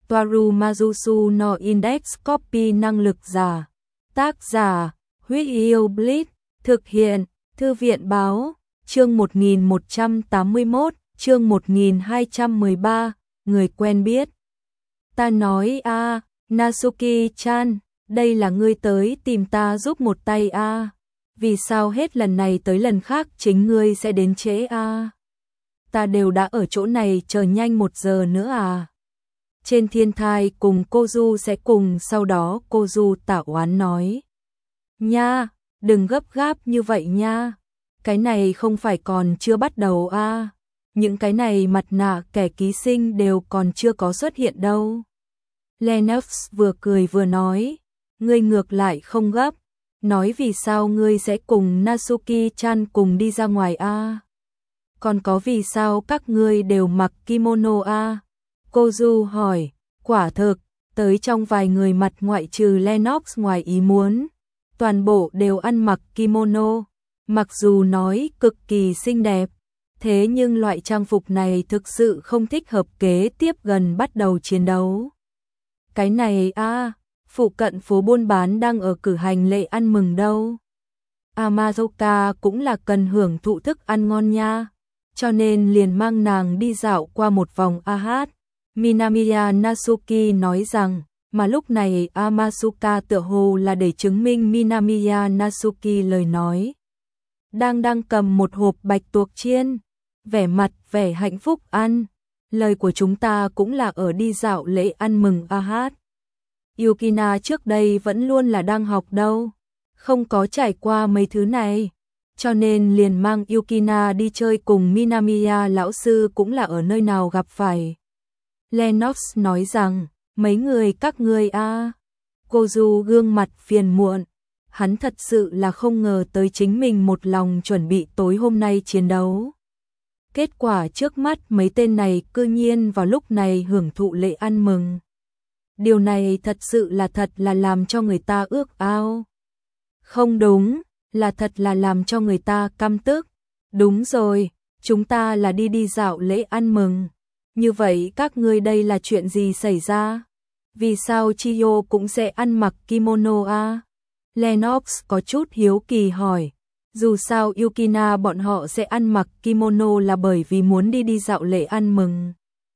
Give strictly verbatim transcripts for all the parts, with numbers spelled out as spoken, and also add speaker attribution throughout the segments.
Speaker 1: Toaru Majusu no Index Copy năng lực giả. Tác giả, Huyết Yêu Blitz, thực hiện, Thư viện Báo, chương một nghìn một trăm tám mươi mốt, chương một nghìn hai trăm mười ba, người quen biết. Ta nói a, à, Natsuki-chan, đây là ngươi tới tìm ta giúp một tay a. À. Vì sao hết lần này tới lần khác chính ngươi sẽ đến trễ a? À? Ta đều đã ở chỗ này chờ nhanh một giờ nữa à. Trên thiên thai cùng cô Du sẽ cùng, sau đó cô Du tả oán nói. Nha, đừng gấp gáp như vậy nha. Cái này không phải còn chưa bắt đầu à. Những cái này mặt nạ kẻ ký sinh đều còn chưa có xuất hiện đâu. Lennox vừa cười vừa nói. Ngươi ngược lại không gấp. Nói vì sao ngươi sẽ cùng Natsuki-chan cùng đi ra ngoài a? À? Còn có vì sao các ngươi đều mặc kimono a? À? Cô Du hỏi, quả thực, tới trong vài người mặt ngoại trừ Lennox ngoài ý muốn, toàn bộ đều ăn mặc kimono, mặc dù nói cực kỳ xinh đẹp, thế nhưng loại trang phục này thực sự không thích hợp kế tiếp gần bắt đầu chiến đấu. Cái này a, à, phụ cận phố buôn bán đang ở cử hành lễ ăn mừng đâu. Amazoka cũng là cần hưởng thụ thức ăn ngon nha, cho nên liền mang nàng đi dạo qua một vòng a hát. Minamiya Natsuki nói rằng, mà lúc này Amazuka tựa hồ là để chứng minh Minamiya Natsuki lời nói. Đang đang cầm một hộp bạch tuộc chiên, vẻ mặt vẻ hạnh phúc ăn. Lời của chúng ta cũng là ở đi dạo lễ ăn mừng a hát. Yukina trước đây vẫn luôn là đang học đâu, không có trải qua mấy thứ này, cho nên liền mang Yukina đi chơi cùng Minamiya lão sư cũng là ở nơi nào gặp phải. Lennox nói rằng, mấy người các ngươi a. À. Cô Du gương mặt phiền muộn, hắn thật sự là không ngờ tới chính mình một lòng chuẩn bị tối hôm nay chiến đấu. Kết quả trước mắt mấy tên này cư nhiên vào lúc này hưởng thụ lễ ăn mừng. Điều này thật sự là thật là làm cho người ta ước ao. Không đúng, là thật là làm cho người ta căm tức. Đúng rồi, chúng ta là đi đi dạo lễ ăn mừng. Như vậy các ngươi đây là chuyện gì xảy ra? Vì sao Chiyo cũng sẽ ăn mặc kimono a? À? Lennox có chút hiếu kỳ hỏi. Dù sao Yukina bọn họ sẽ ăn mặc kimono là bởi vì muốn đi đi dạo lễ ăn mừng.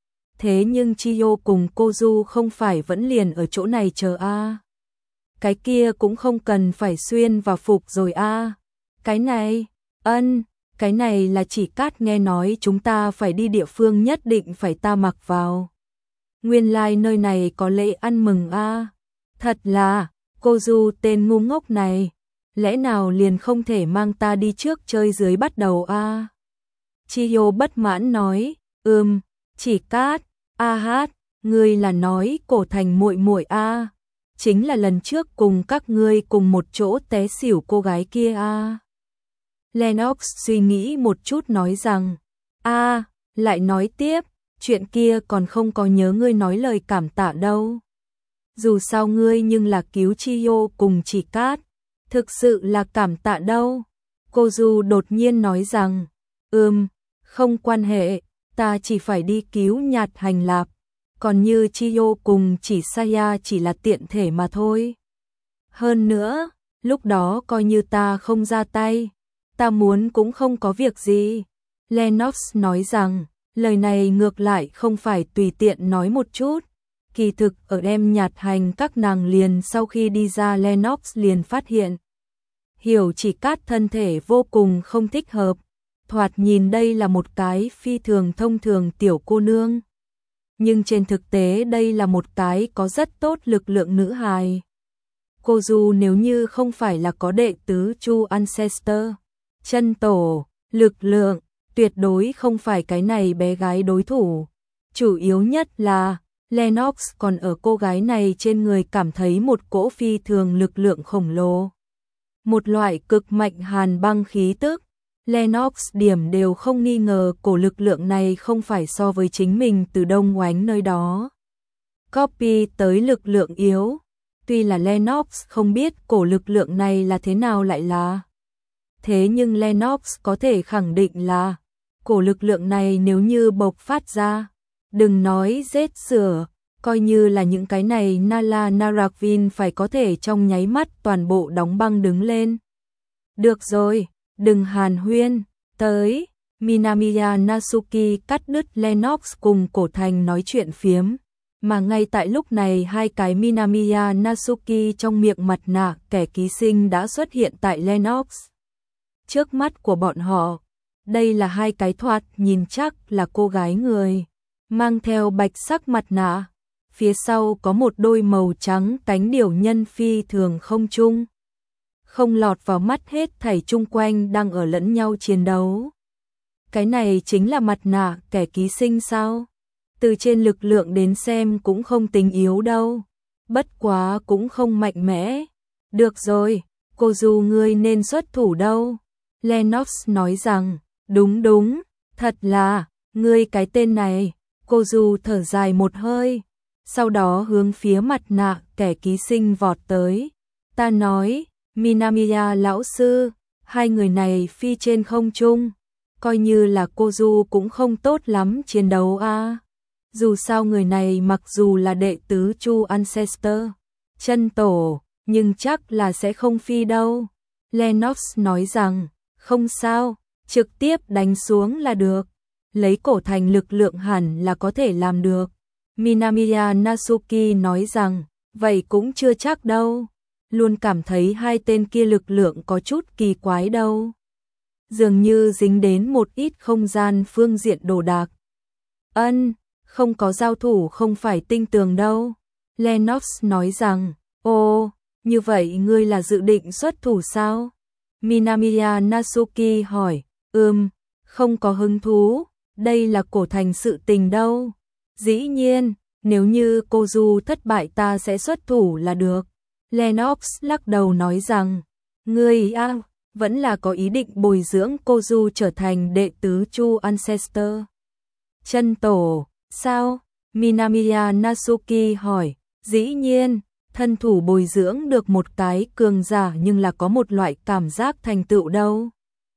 Speaker 1: Thế nhưng Chiyo cùng cô Du không phải vẫn liền ở chỗ này chờ a? À? Cái kia cũng không cần phải xuyên vào phục rồi a. À? Cái này, ân, cái này là chỉ Cát nghe nói chúng ta phải đi địa phương nhất định phải ta mặc vào. Nguyên lai like nơi này có lễ ăn mừng a. À? Thật là, cô Du tên ngu ngốc này, lẽ nào liền không thể mang ta đi trước chơi dưới bắt đầu a? À? Chiyo bất mãn nói, ừm, chỉ Cát, a hát, ngươi là nói cổ thành muội muội a, à? Chính là lần trước cùng các ngươi cùng một chỗ té xỉu cô gái kia a. À? Lennox suy nghĩ một chút nói rằng, a, à, lại nói tiếp, chuyện kia còn không có nhớ ngươi nói lời cảm tạ đâu. Dù sao ngươi nhưng là cứu Chiyo cùng chỉ Cát, thực sự là cảm tạ đâu. Cô Du đột nhiên nói rằng, ừm, không quan hệ, ta chỉ phải đi cứu Nhạt Hành Lạp, còn như Chiyo cùng chỉ Saya chỉ là tiện thể mà thôi. Hơn nữa, lúc đó coi như ta không ra tay, ta muốn cũng không có việc gì. Lennox nói rằng, lời này ngược lại không phải tùy tiện nói một chút. Kỳ thực ở đem Nhạt Hành các nàng liền sau khi đi ra Lennox liền phát hiện. Hiểu chỉ Cát thân thể vô cùng không thích hợp. Thoạt nhìn đây là một cái phi thường thông thường tiểu cô nương. Nhưng trên thực tế đây là một cái có rất tốt lực lượng nữ hài. Cô Du nếu như không phải là có đệ tứ Chu Ancestor, chân tổ, lực lượng, tuyệt đối không phải cái này bé gái đối thủ. Chủ yếu nhất là, Lennox còn ở cô gái này trên người cảm thấy một cỗ phi thường lực lượng khổng lồ. Một loại cực mạnh hàn băng khí tức. Lennox điểm đều không nghi ngờ cổ lực lượng này không phải so với chính mình từ đông oánh nơi đó. Copy tới lực lượng yếu. Tuy là Lennox không biết cổ lực lượng này là thế nào lại là. Thế nhưng Lennox có thể khẳng định là cổ lực lượng này nếu như bộc phát ra, đừng nói rết sửa, Coi như là những cái này Nala Naravin phải có thể trong nháy mắt toàn bộ đóng băng đứng lên. Được rồi, đừng hàn huyên, tới. Minamiya Nasuki cắt đứt Lennox cùng Cổ Thành nói chuyện phiếm. Mà ngay tại lúc này hai cái Minamiya Nasuki trong miệng mặt nạ kẻ ký sinh đã xuất hiện tại Lennox. Trước mắt của bọn họ, đây là hai cái thoạt nhìn chắc là cô gái người, mang theo bạch sắc mặt nạ. Phía sau có một đôi màu trắng cánh điểu nhân phi thường không chung. Không lọt vào mắt hết thảy chung quanh đang ở lẫn nhau chiến đấu. Cái này chính là mặt nạ kẻ ký sinh sao? Từ trên lực lượng đến xem cũng không tính yếu đâu. Bất quá cũng không mạnh mẽ. Được rồi, cô dù ngươi nên xuất thủ đâu. Lennox nói rằng, đúng đúng, thật là, ngươi cái tên này. Cô dù thở dài một hơi. Sau đó hướng phía mặt nạ kẻ ký sinh vọt tới. Ta nói, Minamiya lão sư, hai người này phi trên không trung. Coi như là cô Du cũng không tốt lắm chiến đấu a. À. Dù sao người này mặc dù là đệ tứ Chu Ancestor, chân tổ, nhưng chắc là sẽ không phi đâu. Lennox nói rằng, không sao, trực tiếp đánh xuống là được. Lấy Cổ Thành lực lượng hẳn là có thể làm được. Minamiya Nasuki nói rằng, vậy cũng chưa chắc đâu. Luôn cảm thấy hai tên kia lực lượng có chút kỳ quái đâu. Dường như dính đến một ít không gian phương diện đồ đạc. Ân, không có giao thủ không phải tinh tường đâu. Lennox nói rằng, ồ, như vậy ngươi là dự định xuất thủ sao? Minamiya Nasuki hỏi, ừm, không có hứng thú, đây là Cổ Thành sự tình đâu. Dĩ nhiên, nếu như cô Du thất bại ta sẽ xuất thủ là được. Lennox lắc đầu nói rằng, ngươi à, vẫn là có ý định bồi dưỡng cô Du trở thành đệ tứ Chu Ancestor. Chân tổ, sao? Minamiya Nasuki hỏi, dĩ nhiên, thân thủ bồi dưỡng được một cái cường giả nhưng là có một loại cảm giác thành tựu đâu.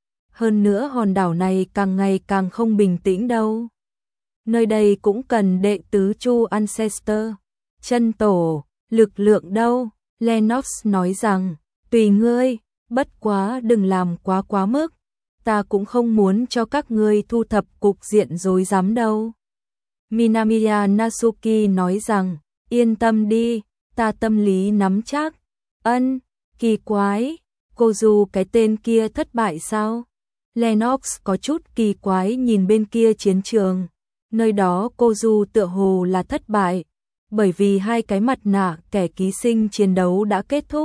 Speaker 1: Hơn nữa hòn đảo này càng ngày càng không bình tĩnh đâu. Nơi đây cũng cần đệ tứ Chu Ancestor. Chân tổ, lực lượng đâu? Lennox nói rằng, tùy ngươi, bất quá đừng làm quá quá mức. Ta cũng không muốn cho các ngươi thu thập cục diện rối rắm đâu. Minamiya Nasuki nói rằng, yên tâm đi, ta tâm lý nắm chắc. Ân, kỳ quái, cô dù cái tên kia thất bại sao? Lennox có chút kỳ quái nhìn bên kia chiến trường. Nơi đó cô Du tựa hồ là thất bại, bởi vì hai cái mặt nạ kẻ ký sinh chiến đấu đã kết thúc.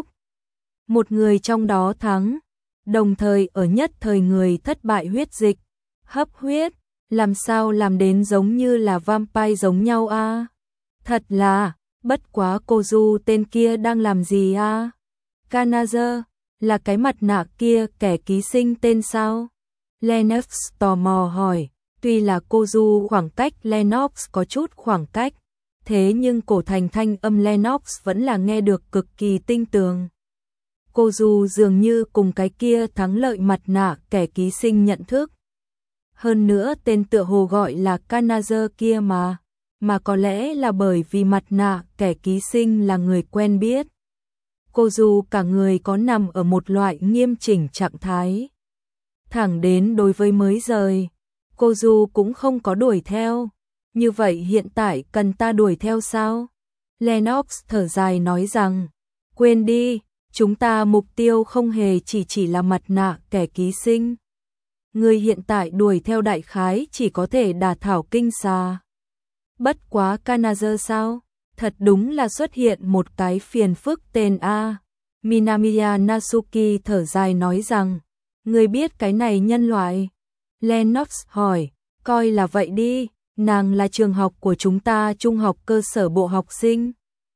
Speaker 1: Một người trong đó thắng, đồng thời ở nhất thời người thất bại huyết dịch, hấp huyết, làm sao làm đến giống như là vampire giống nhau a? À? Thật là, bất quá cô Du tên kia đang làm gì a? À? Kanazer, là cái mặt nạ kia kẻ ký sinh tên sao? Lennox tò mò hỏi. Tuy là cô Du khoảng cách Lennox có chút khoảng cách, thế nhưng Cổ Thành thanh âm Lennox vẫn là nghe được cực kỳ tinh tường. Cô Du dường như cùng cái kia thắng lợi mặt nạ kẻ ký sinh nhận thức. Hơn nữa tên tựa hồ gọi là Kanazer kia mà, mà có lẽ là bởi vì mặt nạ kẻ ký sinh là người quen biết. Cô Du cả người có nằm ở một loại nghiêm chỉnh trạng thái. Thẳng đến đối với mới rời. Cô Du cũng không có đuổi theo. Như vậy hiện tại cần ta đuổi theo sao? Lennox thở dài nói rằng, quên đi, chúng ta mục tiêu không hề chỉ chỉ là mặt nạ kẻ ký sinh. Người hiện tại đuổi theo đại khái chỉ có thể đả thảo kinh xà. Bất quá Kanazer sao? Thật đúng là xuất hiện một cái phiền phức tên A. Minamiya Nasuki thở dài nói rằng, người biết cái này nhân loại. Lennox hỏi, coi là vậy đi, nàng là trường học của chúng ta trung học cơ sở bộ học sinh.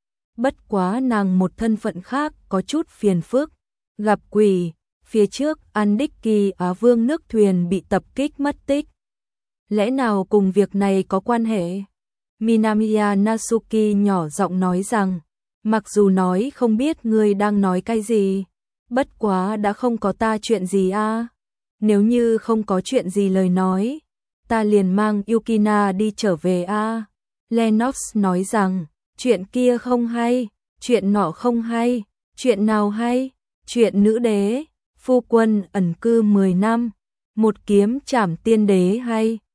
Speaker 1: Bất quá nàng một thân phận khác có chút phiền phức, gặp quỷ, phía trước Andiki Á Vương nước thuyền bị tập kích mất tích. Lẽ nào cùng việc này có quan hệ? Minamiya Nasuki nhỏ giọng nói rằng, mặc dù nói không biết ngươi đang nói cái gì, bất quá đã không có ta chuyện gì a. À? Nếu như không có chuyện gì lời nói, ta liền mang Yukina đi trở về a. À? Lennox nói rằng, chuyện kia không hay, chuyện nọ không hay, chuyện nào hay, chuyện nữ đế, phu quân ẩn cư mười năm, một kiếm trảm tiên đế hay.